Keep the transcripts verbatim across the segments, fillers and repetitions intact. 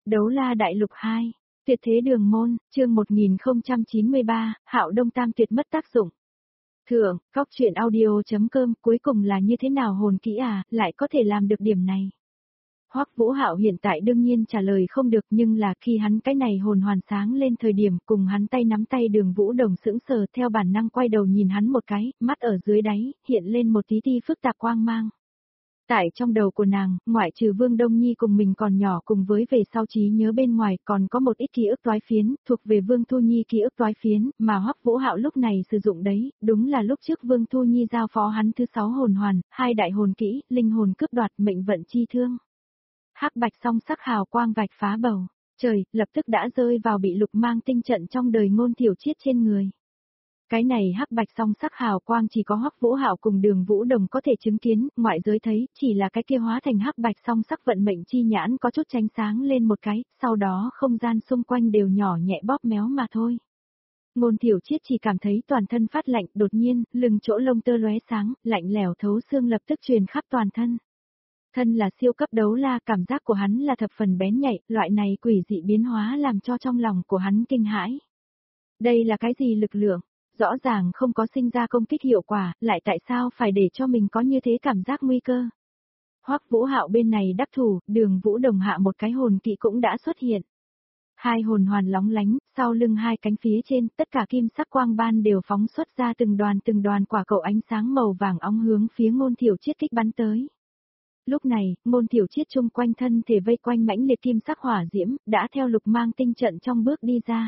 Đấu la đại lục hai, tuyệt thế đường môn, chương một nghìn không trăm chín mươi ba, Hạo Đông Tam Tuyệt mất tác dụng. Thượng, góc truyện audio.com, cuối cùng là như thế nào hồn kỹ à, lại có thể làm được điểm này. Hoắc Vũ Hạo hiện tại đương nhiên trả lời không được, nhưng là khi hắn cái này hồn hoàn sáng lên thời điểm cùng hắn tay nắm tay Đường Vũ Đồng sững sờ, theo bản năng quay đầu nhìn hắn một cái, mắt ở dưới đáy, hiện lên một tí ti phức tạp quang mang. Tại trong đầu của nàng, ngoại trừ Vương Đông Nhi cùng mình còn nhỏ cùng với về sau trí nhớ bên ngoài còn có một ít ký ức toái phiến, thuộc về Vương Thu Nhi ký ức toái phiến, mà Hoắc Vũ Hạo lúc này sử dụng đấy, đúng là lúc trước Vương Thu Nhi giao phó hắn thứ sáu hồn hoàn, hai đại hồn kỹ, linh hồn cướp đoạt, mệnh vận chi thương. Hắc bạch song sắc hào quang vạch phá bầu trời, lập tức đã rơi vào bị lục mang tinh trận trong đời Ngôn Tiểu Chiết trên người. Cái này hắc bạch song sắc hào quang chỉ có Hoắc Vũ Hạo cùng Đường Vũ Đồng có thể chứng kiến, ngoại giới thấy, chỉ là cái kia hóa thành hắc bạch song sắc vận mệnh chi nhãn có chút tránh sáng lên một cái, sau đó không gian xung quanh đều nhỏ nhẹ bóp méo mà thôi. Ngôn Tiểu Chiết chỉ cảm thấy toàn thân phát lạnh, đột nhiên, lưng chỗ lông tơ lóe sáng, lạnh lẽo thấu xương lập tức truyền khắp toàn thân. Thân là siêu cấp đấu la, cảm giác của hắn là thập phần bén nhạy, loại này quỷ dị biến hóa làm cho trong lòng của hắn kinh hãi. Đây là cái gì lực lượng? Rõ ràng không có sinh ra công kích hiệu quả, lại tại sao phải để cho mình có như thế cảm giác nguy cơ? Hoắc Vũ Hạo bên này đắc thủ, Đường Vũ Đồng hạ một cái hồn kỵ cũng đã xuất hiện. Hai hồn hoàn lóng lánh, sau lưng hai cánh phía trên, tất cả kim sắc quang ban đều phóng xuất ra từng đoàn từng đoàn quả cầu ánh sáng màu vàng óng hướng phía Ngôn Tiểu Chiết kích bắn tới. Lúc này, Ngôn Tiểu Chiết chung quanh thân thể vây quanh mãnh liệt kim sắc hỏa diễm, đã theo lục mang tinh trận trong bước đi ra.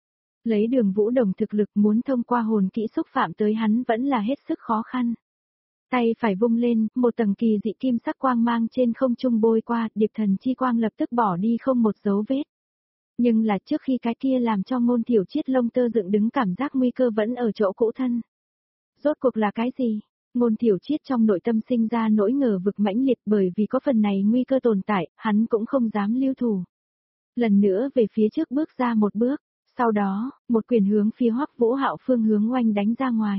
Lấy Đường Vũ Đồng thực lực muốn thông qua hồn kỹ xúc phạm tới hắn vẫn là hết sức khó khăn. Tay phải vung lên, một tầng kỳ dị kim sắc quang mang trên không trung bôi qua, điệp thần chi quang lập tức bỏ đi không một dấu vết. Nhưng là trước khi cái kia làm cho Ngôn Tiểu Chiết lông tơ dựng đứng cảm giác nguy cơ vẫn ở chỗ cũ thân. Rốt cuộc là cái gì? Ngôn Tiểu Chiết trong nội tâm sinh ra nỗi ngờ vực mãnh liệt, bởi vì có phần này nguy cơ tồn tại, hắn cũng không dám lưu thủ. Lần nữa về phía trước bước ra một bước. Sau đó, một quyền hướng phía Hoắc Vũ Hạo phương hướng oanh đánh ra ngoài.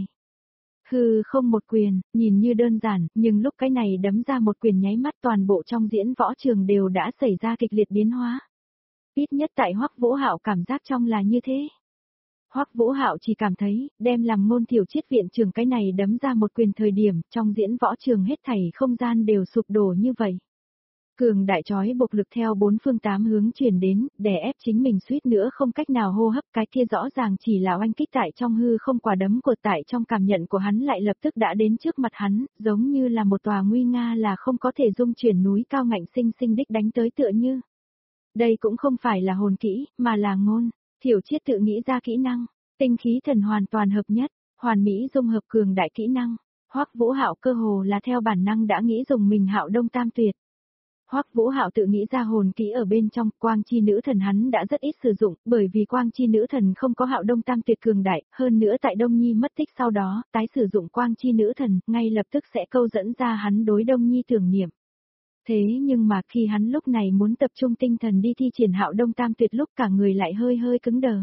Hừ, không một quyền, nhìn như đơn giản, nhưng lúc cái này đấm ra một quyền nháy mắt toàn bộ trong diễn võ trường đều đã xảy ra kịch liệt biến hóa. Ít nhất tại Hoắc Vũ Hạo cảm giác trong là như thế. Hoắc Vũ Hạo chỉ cảm thấy, đem làm Ngôn Tiểu Chiết viện trường cái này đấm ra một quyền thời điểm, trong diễn võ trường hết thảy không gian đều sụp đổ như vậy. Cường đại chói buộc lực theo bốn phương tám hướng truyền đến, đè ép chính mình suýt nữa không cách nào hô hấp, cái kia rõ ràng chỉ là oanh kích tại trong hư không, quả đấm của tại trong cảm nhận của hắn lại lập tức đã đến trước mặt hắn, giống như là một tòa nguy nga là không có thể dung chuyển núi cao ngạnh sinh sinh đích đánh tới tựa như. Đây cũng không phải là hồn kỹ, mà là Ngôn Tiểu Chiết tự nghĩ ra kỹ năng, tinh khí thần hoàn toàn hợp nhất, hoàn mỹ dung hợp cường đại kỹ năng. Hoắc Vũ Hạo cơ hồ là theo bản năng đã nghĩ dùng mình Hạo Đông Tam Tuyệt. Hoắc Vũ Hạo tự nghĩ ra hồn kỹ ở bên trong, quang chi nữ thần hắn đã rất ít sử dụng, bởi vì quang chi nữ thần không có Hạo Đông Tam Tuyệt cường đại, hơn nữa tại Đông Nhi mất tích sau đó, tái sử dụng quang chi nữ thần, ngay lập tức sẽ câu dẫn ra hắn đối Đông Nhi tưởng niệm. Thế nhưng mà khi hắn lúc này muốn tập trung tinh thần đi thi triển Hạo Đông Tam Tuyệt lúc cả người lại hơi hơi cứng đờ.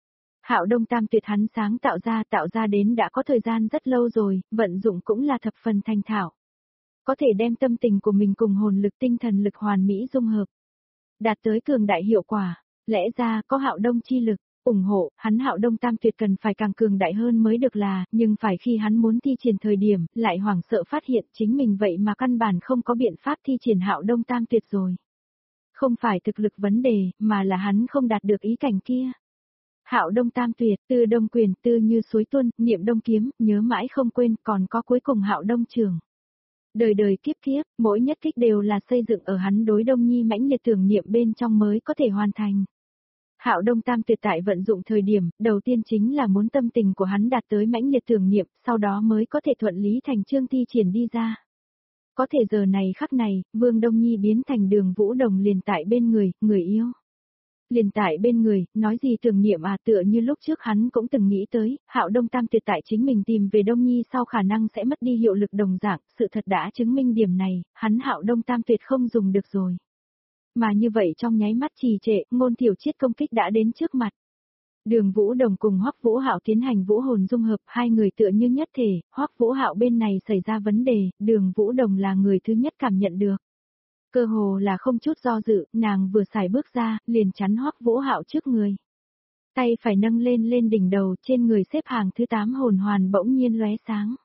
Hạo Đông Tam Tuyệt hắn sáng tạo ra tạo ra đến đã có thời gian rất lâu rồi, vận dụng cũng là thập phần thành thạo. Có thể đem tâm tình của mình cùng hồn lực tinh thần lực hoàn mỹ dung hợp, đạt tới cường đại hiệu quả. Lẽ ra có Hạo Đông chi lực ủng hộ, hắn Hạo Đông Tam Tuyệt cần phải càng cường đại hơn mới được là, nhưng phải khi hắn muốn thi triển thời điểm, lại hoảng sợ phát hiện chính mình vậy mà căn bản không có biện pháp thi triển Hạo Đông Tam Tuyệt rồi. Không phải thực lực vấn đề, mà là hắn không đạt được ý cảnh kia. Hạo Đông Tam Tuyệt, Tư Đông Quyền, tư như suối tuôn, niệm Đông Kiếm, nhớ mãi không quên, còn có cuối cùng Hạo Đông Trường. Đời đời kiếp kiếp, mỗi nhất kích đều là xây dựng ở hắn đối Đông Nhi mãnh liệt tưởng niệm bên trong mới có thể hoàn thành. Hạo Đông Tam Tuyệt tại vận dụng thời điểm, đầu tiên chính là muốn tâm tình của hắn đạt tới mãnh liệt tưởng niệm, sau đó mới có thể thuận lý thành chương thi triển đi ra. Có thể giờ này khắc này, Vương Đông Nhi biến thành Đường Vũ Đồng liền tại bên người, người yêu. Liền tại bên người, nói gì tưởng niệm à, tựa như lúc trước hắn cũng từng nghĩ tới, Hạo Đông Tam Tuyệt tại chính mình tìm về Đông Nhi sau khả năng sẽ mất đi hiệu lực đồng dạng, sự thật đã chứng minh điểm này, hắn Hạo Đông Tam Tuyệt không dùng được rồi. Mà như vậy trong nháy mắt trì trệ, Ngôn Tiểu Chiết công kích đã đến trước mặt. Đường Vũ Đồng cùng Hoắc Vũ Hạo tiến hành vũ hồn dung hợp, hai người tựa như nhất thể, Hoắc Vũ Hạo bên này xảy ra vấn đề, Đường Vũ Đồng là người thứ nhất cảm nhận được. Cơ hồ là không chút do dự, nàng vừa xài bước ra, liền chắn Hoắc Vũ Hạo trước người. Tay phải nâng lên lên đỉnh đầu, trên người xếp hàng thứ tám hồn hoàn bỗng nhiên lóe sáng.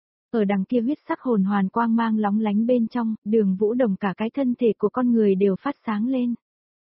Ở đằng kia huyết sắc hồn hoàn quang mang lóng lánh bên trong, Đường Vũ Đồng cả cái thân thể của con người đều phát sáng lên.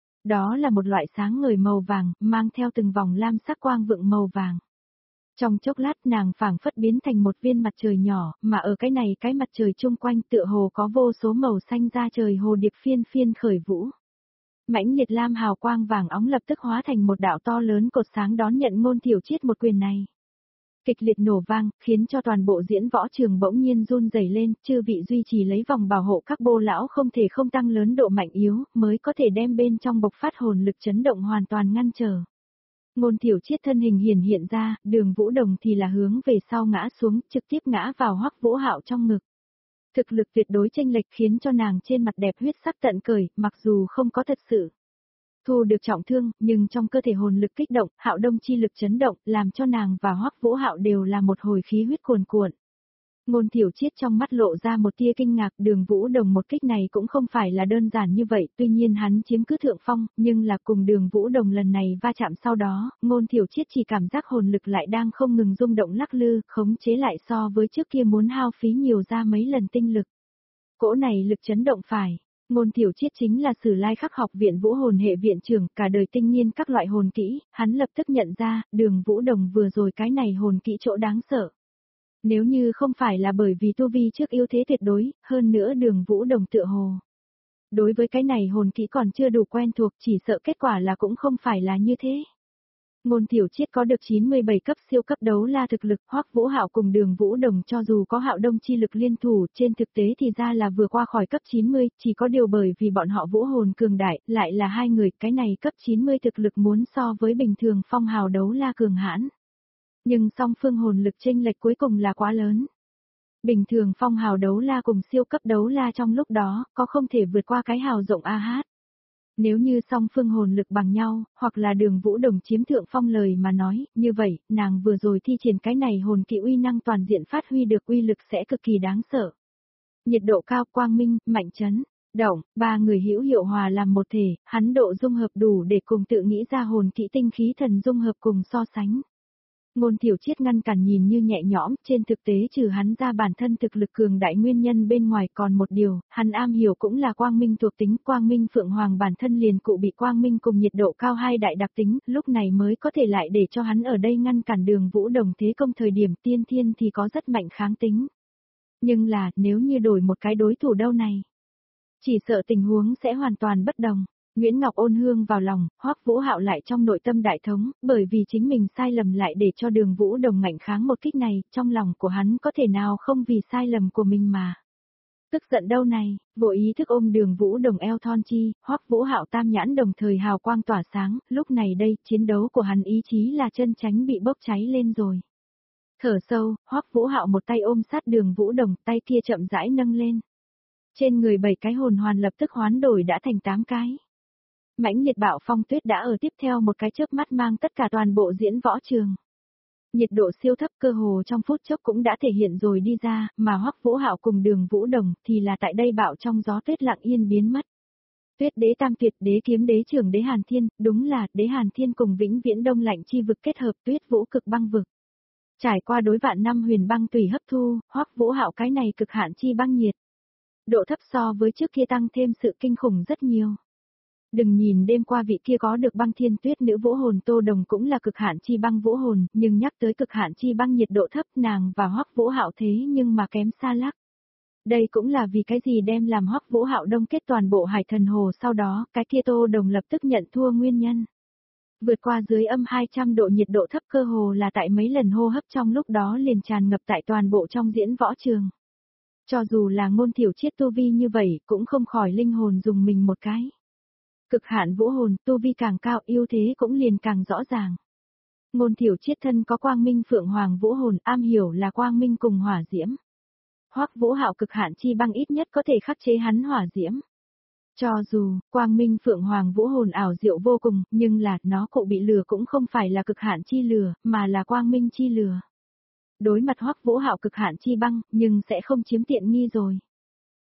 Đó là một loại sáng ngời màu vàng, mang theo từng vòng lam sắc quang vượng màu vàng. Trong chốc lát nàng phảng phất biến thành một viên mặt trời nhỏ, mà ở cái này cái mặt trời chung quanh tựa hồ có vô số màu xanh ra trời hồ điệp phiên phiên khởi vũ. Mãnh liệt lam hào quang vàng óng lập tức hóa thành một đạo to lớn cột sáng đón nhận Ngôn Thiểu Triết một quyền này. Kịch liệt nổ vang, khiến cho toàn bộ diễn võ trường bỗng nhiên run rẩy lên, chư vị duy trì lấy vòng bảo hộ các bô lão không thể không tăng lớn độ mạnh yếu, mới có thể đem bên trong bộc phát hồn lực chấn động hoàn toàn ngăn trở. Ngôn Thiểu Triết thân hình hiển hiện ra, Đường Vũ Đồng thì là hướng về sau ngã xuống, trực tiếp ngã vào Hoắc Vũ Hạo trong ngực. Thực lực tuyệt đối chênh lệch khiến cho nàng trên mặt đẹp huyết sắc tận cởi, mặc dù không có thật sự thu được trọng thương, nhưng trong cơ thể hồn lực kích động, Hạo Đông chi lực chấn động, làm cho nàng và Hoắc Vũ Hạo đều là một hồi khí huyết cuồn cuộn. Ngôn Thiểu Triết trong mắt lộ ra một tia kinh ngạc, Đường Vũ Đồng một kích này cũng không phải là đơn giản như vậy, tuy nhiên hắn chiếm cứ thượng phong, nhưng là cùng Đường Vũ Đồng lần này va chạm sau đó, Ngôn Thiểu Triết chỉ cảm giác hồn lực lại đang không ngừng rung động lắc lư, khống chế lại so với trước kia muốn hao phí nhiều ra mấy lần tinh lực. Cỗ này lực chấn động phải. Ngôn Thiểu Triết chính là Sử Lai Khắc học viện vũ hồn hệ viện trưởng, cả đời tinh nghiên các loại hồn kỹ, hắn lập tức nhận ra, Đường Vũ Đồng vừa rồi cái này hồn kỹ chỗ đáng sợ. Nếu như không phải là bởi vì tu vi trước ưu thế tuyệt đối, hơn nữa Đường Vũ Đồng tựa hồ. Đối với cái này hồn kỹ còn chưa đủ quen thuộc, chỉ sợ kết quả là cũng không phải là như thế. Ngôn Thiểu Triết có được chín mươi bảy cấp siêu cấp đấu la thực lực, Hoắc Vũ Hạo cùng Đường Vũ Đồng cho dù có Hạo Đông chi lực liên thủ, trên thực tế thì ra là vừa qua khỏi cấp chín mươi, chỉ có điều bởi vì bọn họ vũ hồn cường đại, lại là hai người, cái này cấp chín mươi thực lực muốn so với bình thường phong hào đấu la cường hãn. Nhưng song phương hồn lực chênh lệch cuối cùng là quá lớn. Bình thường phong hào đấu la cùng siêu cấp đấu la trong lúc đó, có không thể vượt qua cái hào rộng a hát. Nếu như song phương hồn lực bằng nhau, hoặc là Đường Vũ Đồng chiếm thượng phong lời mà nói, như vậy, nàng vừa rồi thi triển cái này hồn kỹ uy năng toàn diện phát huy được uy lực sẽ cực kỳ đáng sợ. Nhiệt độ cao, quang minh, mạnh chấn, động, ba người hữu hiệu hòa làm một thể, hắn độ dung hợp đủ để cùng tự nghĩ ra hồn kỹ tinh khí thần dung hợp cùng so sánh. Ngôn Thiểu Triết ngăn cản nhìn như nhẹ nhõm, trên thực tế trừ hắn ra bản thân thực lực cường đại nguyên nhân bên ngoài còn một điều, hắn am hiểu cũng là quang minh thuộc tính, quang minh phượng hoàng bản thân liền cụ bị quang minh cùng nhiệt độ cao hai đại đặc tính, lúc này mới có thể lại để cho hắn ở đây ngăn cản Đường Vũ Đồng thế công thời điểm tiên thiên thì có rất mạnh kháng tính. Nhưng là, nếu như đổi một cái đối thủ đâu này, chỉ sợ tình huống sẽ hoàn toàn bất đồng. Nguyễn Ngọc ôn hương vào lòng, Hoắc Vũ Hạo lại trong nội tâm đại thống, bởi vì chính mình sai lầm lại để cho Đường Vũ Đồng ngạnh kháng một kích này, trong lòng của hắn có thể nào không vì sai lầm của mình mà. Tức giận đâu này, vô ý thức ôm Đường Vũ Đồng eo thon chi, Hoắc Vũ Hạo tam nhãn đồng thời hào quang tỏa sáng, lúc này đây, chiến đấu của hắn ý chí là chân tránh bị bốc cháy lên rồi. Thở sâu, Hoắc Vũ Hạo một tay ôm sát Đường Vũ Đồng, tay kia chậm rãi nâng lên. Trên người bảy cái hồn hoàn lập tức hoán đổi đã thành tám cái. Mãnh liệt bạo phong tuyết đã ở tiếp theo một cái chớp mắt mang tất cả toàn bộ diễn võ trường. Nhiệt độ siêu thấp cơ hồ trong phút chốc cũng đã thể hiện rồi đi ra, mà Hoắc Vũ Hạo cùng Đường Vũ Đồng thì là tại đây bạo trong gió tuyết lặng yên biến mất. Tuyết đế tam tuyệt, đế kiếm đế trưởng đế Hàn Thiên, đúng là đế Hàn Thiên cùng vĩnh viễn đông lạnh chi vực kết hợp tuyết vũ cực băng vực. Trải qua đối vạn năm huyền băng tùy hấp thu, Hoắc Vũ Hạo cái này cực hạn chi băng nhiệt. Độ thấp so với trước kia tăng thêm sự kinh khủng rất nhiều. Đừng nhìn đêm qua vị kia có được băng thiên tuyết nữ vũ hồn Tô Đồng cũng là cực hạn chi băng vũ hồn, nhưng nhắc tới cực hạn chi băng nhiệt độ thấp nàng và Hoắc Vũ Hạo thế nhưng mà kém xa lắc. Đây cũng là vì cái gì đem làm Hoắc Vũ Hạo đông kết toàn bộ hải thần hồ sau đó, cái kia Tô Đồng lập tức nhận thua nguyên nhân. Vượt qua dưới âm hai trăm độ nhiệt độ thấp cơ hồ là tại mấy lần hô hấp trong lúc đó liền tràn ngập tại toàn bộ trong diễn võ trường. Cho dù là Ngôn Thiểu Triết tu vi như vậy cũng không khỏi linh hồn dùng mình một cái. Cực hạn vũ hồn, tu vi càng cao ưu thế cũng liền càng rõ ràng. Ngôn Thiểu Triết thân có quang minh phượng hoàng vũ hồn, am hiểu là quang minh cùng hỏa diễm. Hoắc Vũ Hạo cực hạn chi băng ít nhất có thể khắc chế hắn hỏa diễm. Cho dù, quang minh phượng hoàng vũ hồn ảo diệu vô cùng, nhưng là, nó cụ bị lửa cũng không phải là cực hạn chi lửa, mà là quang minh chi lửa. Đối mặt Hoắc Vũ Hạo cực hạn chi băng, nhưng sẽ không chiếm tiện nghi rồi.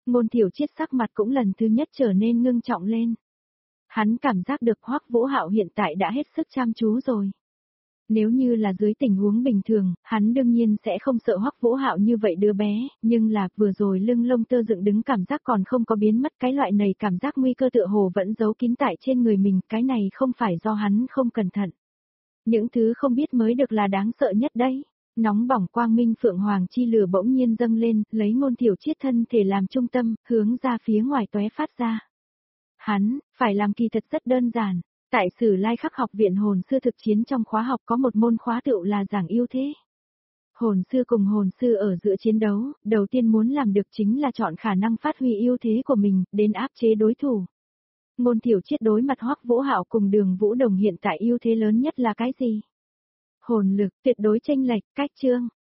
Ngôn Thiểu Triết sắc mặt cũng lần thứ nhất trở nên ngưng trọng lên. Hắn cảm giác được Hoắc Vũ Hạo hiện tại đã hết sức chăm chú rồi. Nếu như là dưới tình huống bình thường, hắn đương nhiên sẽ không sợ Hoắc Vũ Hạo như vậy đứa bé, nhưng là vừa rồi lưng lông tơ dựng đứng cảm giác còn không có biến mất, cái loại này cảm giác nguy cơ tựa hồ vẫn giấu kín tại trên người mình, cái này không phải do hắn không cẩn thận. Những thứ không biết mới được là đáng sợ nhất đấy. Nóng bỏng quang minh phượng hoàng chi lửa bỗng nhiên dâng lên, lấy Ngôn Thiểu Triết thân thể làm trung tâm, hướng ra phía ngoài tóe phát ra. Hắn, phải làm kỳ thật rất đơn giản. Tại Sử Lai Khắc học viện hồn sư thực chiến trong khóa học có một môn khóa tựu là giảng ưu thế. Hồn sư cùng hồn sư ở giữa chiến đấu, đầu tiên muốn làm được chính là chọn khả năng phát huy ưu thế của mình, đến áp chế đối thủ. Ngôn Thiểu Triết đối mặt Hoắc Vũ Hạo cùng Đường Vũ Đồng hiện tại ưu thế lớn nhất là cái gì? Hồn lực, tuyệt đối chênh lệch, cách chương.